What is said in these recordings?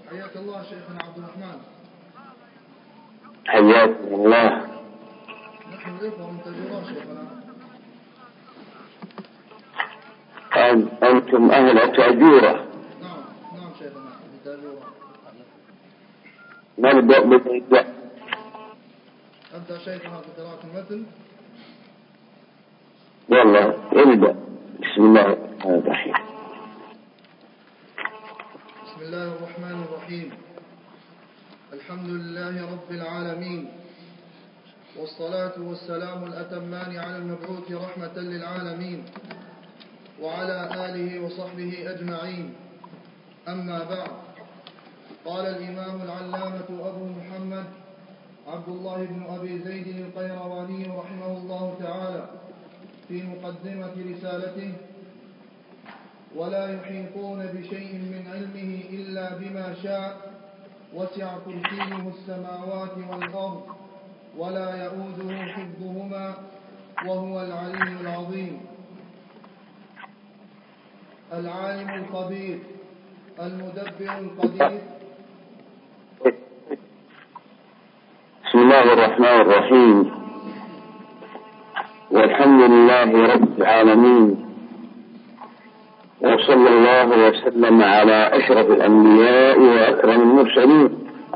حياك الله شيخنا عبد الرحمن. حياكم الله. نحن الإخوة من تاجوران شيخنا. أنتم أهل تاجورة؟ نعم شيخنا من تاجوران. نبدأ بالإبداع. أبدأ شيخنا بقراءة المتن. والله ابدأ. بسم الله الرحمن الرحيم. بسم الله الرحمن الرحيم. الحمد لله رب العالمين، والصلاة والسلام الأتمان على المبعوث رحمة للعالمين وعلى آله وصحبه أجمعين. أما بعد، قال الإمام العلامة أبو محمد عبد الله بن أبي زيد القيرواني رحمه الله تعالى في مقدمة رسالته: ولا يحيطون بشيء من علمه إلا بما شاء، وسع كرسيه السماوات والأرض ولا يؤوده حفظهما وهو العلي العظيم. العالم الخبير المدبر القدير. بسم الله الرحمن الرحيم. والحمد لله رب العالمين، وصلى الله وسلم على أشرف الأنبياء وأكرم المرسلين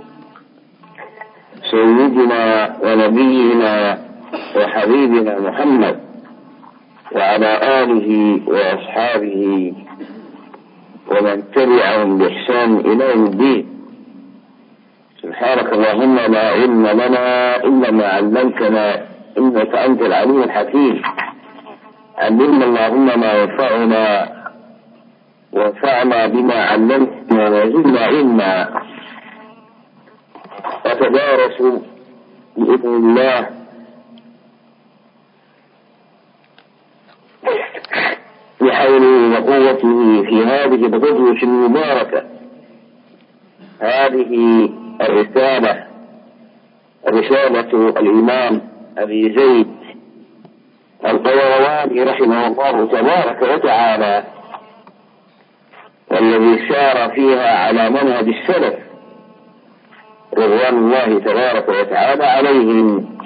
سيدنا ونبينا وحبيبنا محمد وعلى آله وأصحابه ومن تبعهم بإحسان إلى يوم الدين. سبحانك اللهم لا علم لنا إلا ما علمتنا إنك أنت العليم الحكيم. علمنا اللهم ما ينفعنا وانفعنا بما علمتنا وزدنا علما، وتدارسوا بإذن الله بحوله وقوته في هذه الغزوة المباركة، هذه رسالة الإمام أبي زيد القيرواني رحمه الله تبارك وتعالى، والذي سار فيها على منهج السلف رضوان الله تبارك وتعالى عليهم.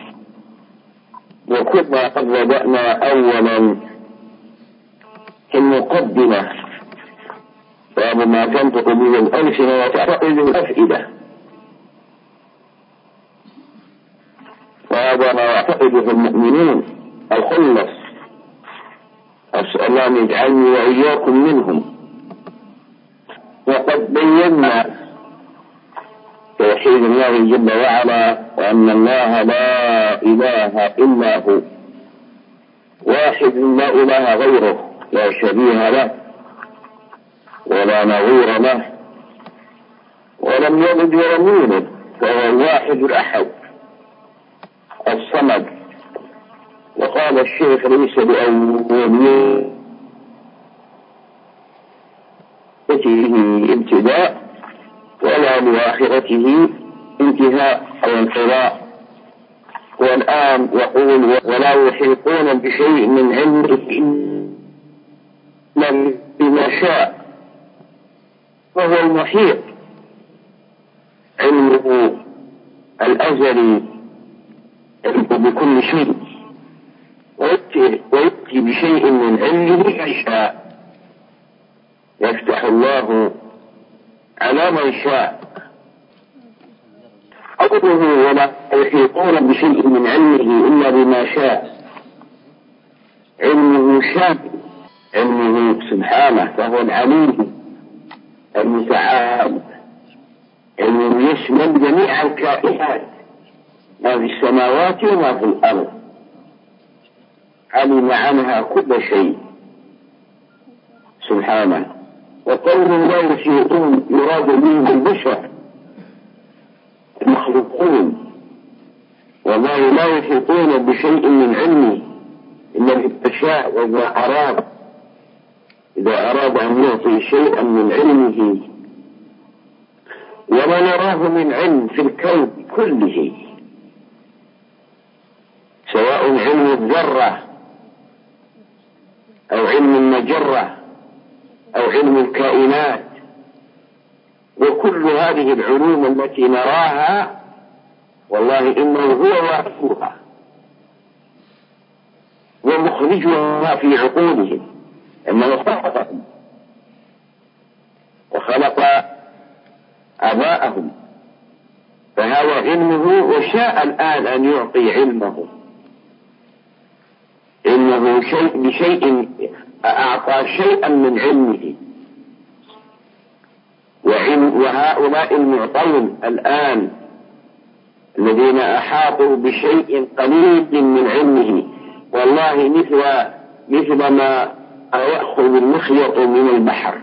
وكنا قد بدأنا أولا في المقدمة، باب ما تنطق به الألسنة وتعتقد الأفئدة، وهذا ما يعتقده المؤمنون الخلص. أسأل الله أن يجعلني وإياكم منهم. وقد بينا توحيد الله جل وعلا، وأن الله لا إله إلا هو واحد لا إله غيره، لا شبيه له ولا نظير له، ولم يلد ولم يولد، فهو الواحد الأحد الصمد. وقال الشيخ: ليس بأوليته ابتداء ولا لآخرته انتهاء أو انقضاء. والآن يقول: ولا يحيطون بشيء من علمه إلا بما شاء، وهو المحيط، علمه الأزلي بكل شيء، ويأتي بشيء من علمه ما شاء، يفتح الله على من شاء. قوله ولا يحيطون بشيء من علمه إلا بما شاء، علمه شامل، علمه سبحانه فهو العليم المتعال، علمه يشمل جميع الكائنات، ما في السماوات وما في الأرض، علم عنها كل شيء سبحانه. وقوله لا يحيطون يراد به البشر المخلوقون، وما لا يحيطون بشيء من علمه إلا بالتشاء وإذا أراد أن يعطي شيئا من علمه. وما نراه من علم في الكون كله، سواء علم الذرة أو علم المجرة أو علم الكائنات، وكل هذه العلوم التي نراها والله إنه هو واحدها ومخرجها في عقولهم، إنه خلقهم وخلق آباءهم، فهذا علمه، وشاء الآن أن يعطي علمه، إنه بشيء أعطى شيئا من علمه. وهؤلاء المعطون الآن الذين أحاطوا بشيء قليل من علمه والله مثل ما يأخذ المخيط من البحر،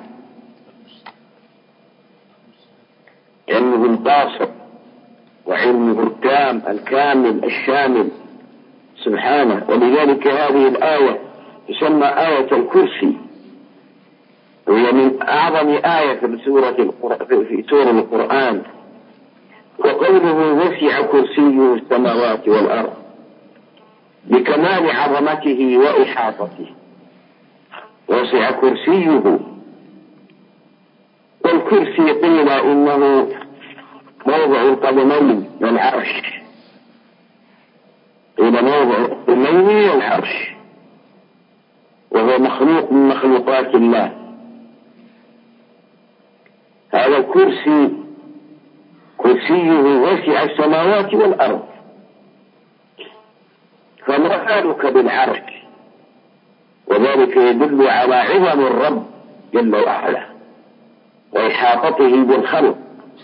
علمه القاصر وعلمه التام الكامل الشامل سبحانه. ولذلك هذه الآية تسمى آية الكرسي، وهي من أعظم آية في سورة القرآن. وقوله وسع كرسيه السماوات والأرض بكمال عظمته وإحاطته، وسع كرسيه. والكرسي قيل إنه موضع القدمين والعرش، قيل موضع القدمين والعرش، وهو مخلوق من مخلوقات الله. هذا الكرسي كرسيه وسع السماوات والأرض، فما بالك بالعرش؟ وذلك يدل على عظم الرب جل وعلا وإحاطته بالخلق،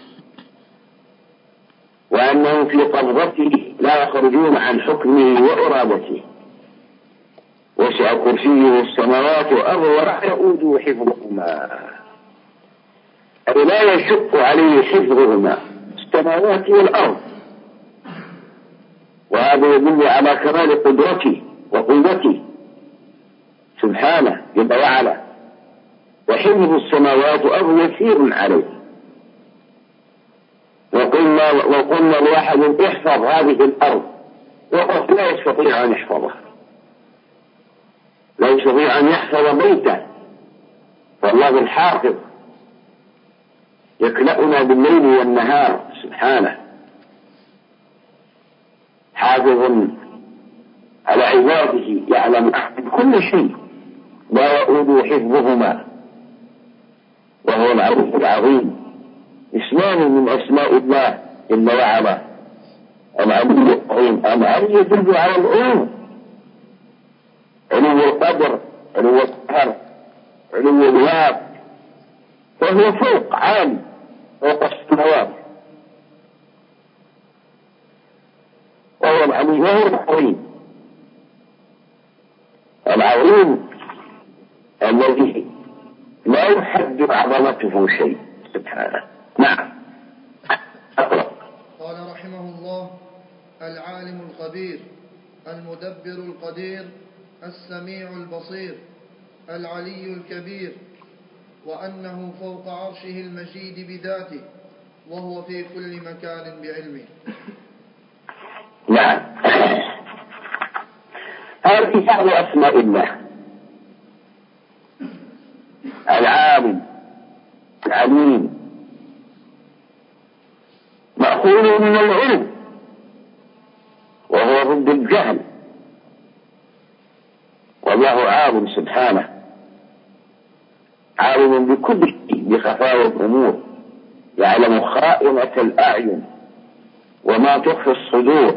وأنهم في قبضته لا يخرجون عن حكمه وإرادته. وسع كرسيه السماوات والأرض ولا يؤوده حفظهما، أي لا يشق عليه حفظهما السماوات والأرض. وهذا يدل على كمال قدرته وقوته سبحانه جل وعلا. وحفظ السماوات والأرض يسير عليه. وقلنا لواحد احفظ هذه الأرض، وقد لا يستطيع أن يحفظها، لا يستطيع أن يحفظ بيته، فالله الحافظ يكلأنا بالليل والنهار سبحانه، حافظ على عباده، يعلم كل شيء، لا يؤود حفظهما، وهو العلي العظيم. اسمان من أسماء الله جل وعلا، العلي العظيم. العلي يدل على العلو، علو القدر، علو القهر، علو الواب، وهو فوق عالي فوق السماوات، وهو العلي وهو العظيم. العظيم الذي لا يحد عظمته شيء سبحانه. نعم. أقرأ. قال رحمه الله: العالم الخبير، المدبر القدير، السميع البصير، العلي الكبير، وأنه فوق عرشه المجيد بذاته، وهو في كل مكان بعلمه. نعم. هذه بعض أسماء الله: العالم، العليم، مأخوذ من العلم وهو ضد الجهل، والله عالم سبحانه، عالم بكل شيء، بخفايا الأمور، يعلم خائنة الأعين وما تخفي الصدور.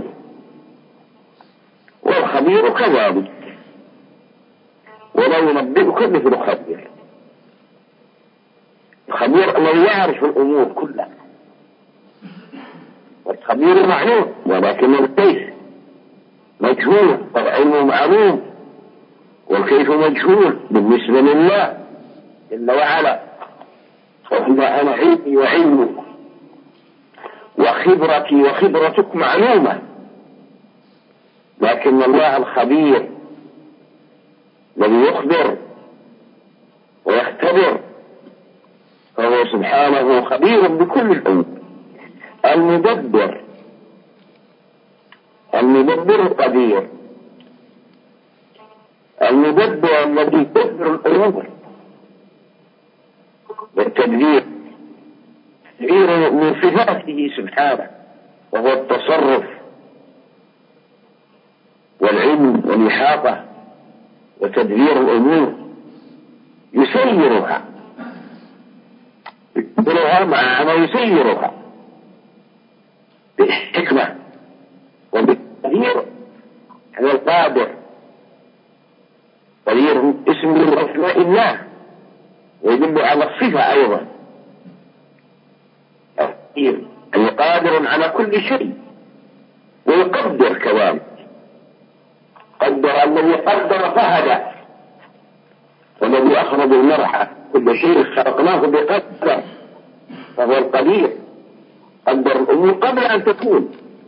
والخبير كذلك، ولا ينبئك مثل خبير. الخبير الذي يعرف الأمور كلها، والخبير معلوم ولكن الكيف مجهول، والعلم معلوم والكيف مجهول بالنسبة لله جل وعلا. وإذا أنا علمي وعلمك وخبرتي وخبرتك معلومة، لكن الله الخبير الذي يخبر ويختبر، فهو سبحانه خبير بكل الأمور. المدبر القدير، المدبر الذي يدبر الأمور بالتدبير تدبير من صفاته سبحانه، وهو التصرف والعلم والإحاطة وتدبير الأمور، يسيرها معنى يسيرها بالحكمة وبالتدبير على القادر. قدير اسم من أسماء الله ويدل على الصفة أيضا. قدير أي قادر على كل شيء، ويقدر كذلك. قدر الذي قدر فهدى، والذي أخرج المرعى، كل شيء خلقناه بقدر، فهو القدير. قدر الأمور قبل أن تكون.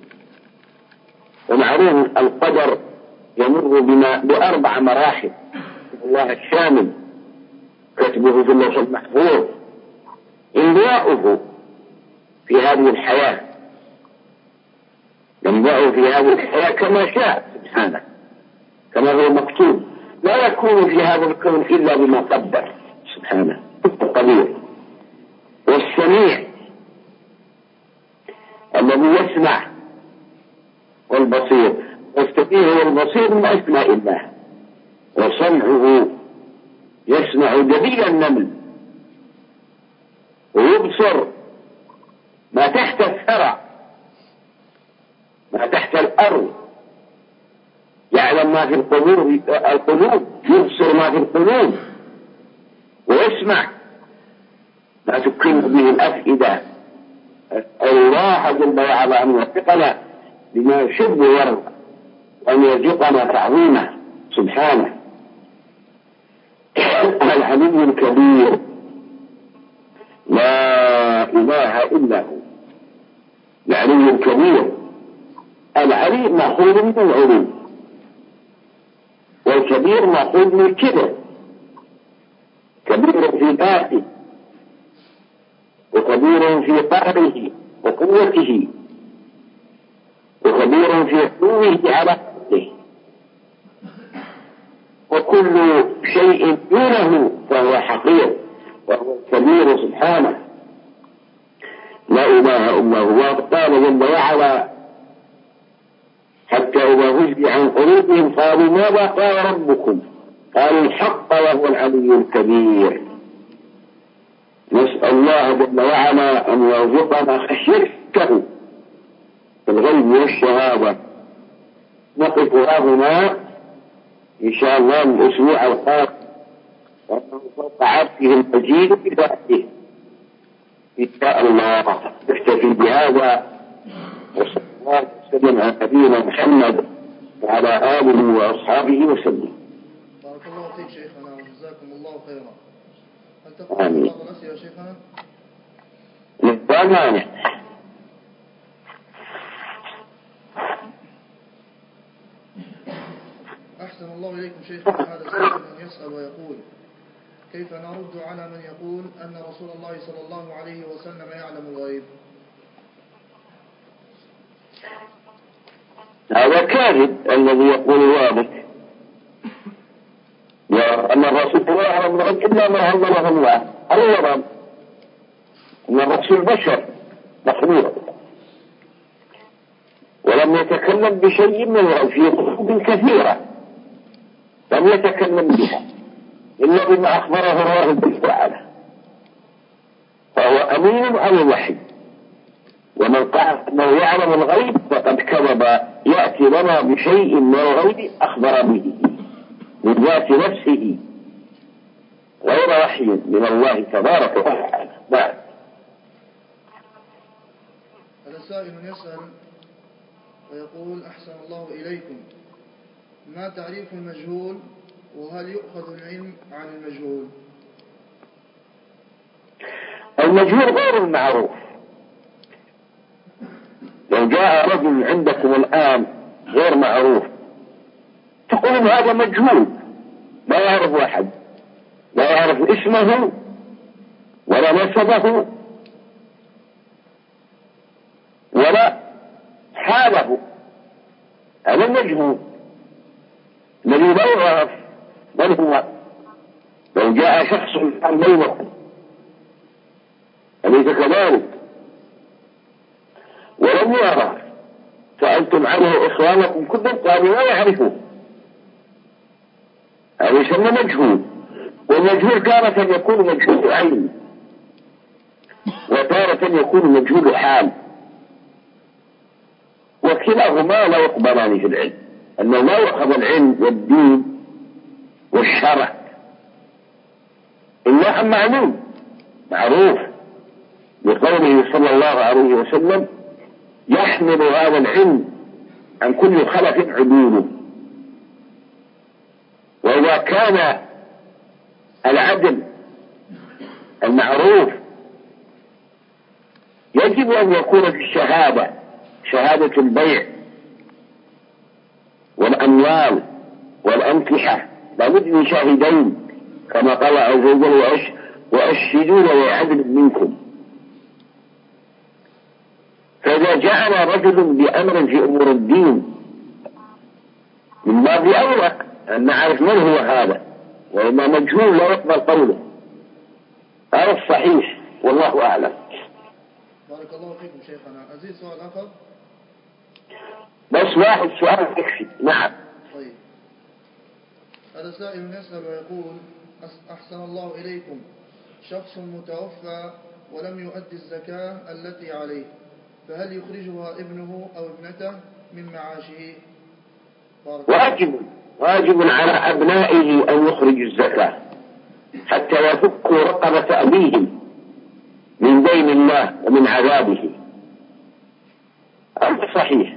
ومعروف القدر يمر بأربع مراحل. الله الشامل، كتبه في اللوح المحفوظ، إمضاؤه في هذه الحياة، يمضاؤه في هذه الحياة كما شاء سبحانه، كما هو مكتوب. لا يكون في هذا الكون إلا بما قدر سبحانه القدير. والسميع الذي يسمع، والبصير. والسميع والبصير من أسماء الله. وسمعه يسمع دبيب النمل، ويبصر ما تحت الثرى، ما تحت الأرض، يعلم ما في القلوب، يبصر ما في القلوب، ويسمع ما تكن به الأفئدة. الله جل وعلا أن يوفقنا بما يحب ويرضى، وأن يرزقنا تعظيمه سبحانه. العلي الكبير لا إله إلا هو. العلي الكبير. العلي مأخوذ من العلو، والكبير مأخوذ من الكبر. كبير في ذاته، وكبير في قهره وقوته، وكبير في علوه على قدره. وكل شيء دونه فهو حقير، وهو الكبير سبحانه. لا إله إلا هو. قال جل وعلا: حتى إذا فزع عن قلوبهم قالوا ماذا قال ربكم؟ قالوا الحق وهو العلي الكبير. نسأل الله جل وعلا أن يرزقنا خشيته في الغيب والشهادة. نقف هنا إن شاء الله الأسبوع القادم، وأنه فوق عرشه المجيد بذاته إن شاء الله. نكتفي بهذا، وصلى الله وسلم على نبينا محمد وعلى آله وأصحابه وسلم. بارك الله فيك شيخنا وجزاكم الله خيرا. هل تقول بعض الأسئلة يا شيخنا؟ لا مانع. أحسن الله إليكم شيخنا. هذا سائل يسأل ويقول: كيف نرد على من يقول أن رسول الله صلى الله عليه وسلم يعلم الغيب؟ هذا كاذب الذي يقول ذلك، أن الرسول لا يعلم الغيب إلا ما علمه الله. أولا أن الرسول بشر مخلوق، ولم يتكلم بشيء من الغيب في كتب كثيرة، لم يتكلم بها إلا بما أخبره الله جل وعلا، فهو أمين على الوحي. ومن قال أنه يعلم الغيب فقد كذب. يأتي لنا بشيء من الغيب أخبر به من ذات نفسه غير وحي من الله تبارك وتعالى. نعم. هذا سائل يسأل ويقول: أحسن الله إليكم، ما تعريف المجهول، وهل يؤخذ العلم عن المجهول؟ المجهول غير المعروف. لو جاء رجل عندكم الآن غير معروف، تقولون هذا مجهول، لا يعرف أحد، لا يعرف اسمه ولا نسبه ولا حاله. هذا مجهول الذي لا يعرف من هو. لو جاء شخص الآن بينكم، أليس كذلك؟ لم يعرف. سألتم عنه إخوانكم كلهم قالوا لا يعرفه، هذا يسمى مجهول. والمجهول تارة يكون مجهول عين وتارة يكون مجهول حال، وكلاهما لا يقبلان في العلم، أنه لا يؤخذ العلم والدين والشرع إلا عن معلوم معروف، بقوله صلى الله عليه وسلم: يحمل هذا العلم عن كل خلف عدوله. وإذا كان العدل المعروف يجب أن يكون في الشهادة، شهادة البيع والأموال والأنكحة لابد من شاهدين، كما قال عز وجل: وأشهدوا ذوي عدل منكم. فإذا جاءنا رجل بأمر في أمور الدين من باب أولى أن نعرف من هو هذا، وإما مجهول لا يقبل قوله. هذا الصحيح والله أعلم. بارك الله فيكم شيخنا. أزيد سؤال آخر؟ بس واحد سؤال يكفي. نعم. طيب، هذا سائل يسأل ويقول: أحسن الله إليكم، شخص متوفى ولم يؤدي الزكاة التي عليه، فهل يخرجها ابنه أو ابنته من معاشه؟ واجب على أبنائه أن يخرجوا الزكاة حتى يفكوا رقبة أبيهم من دين الله ومن عذابه. هذا صحيح.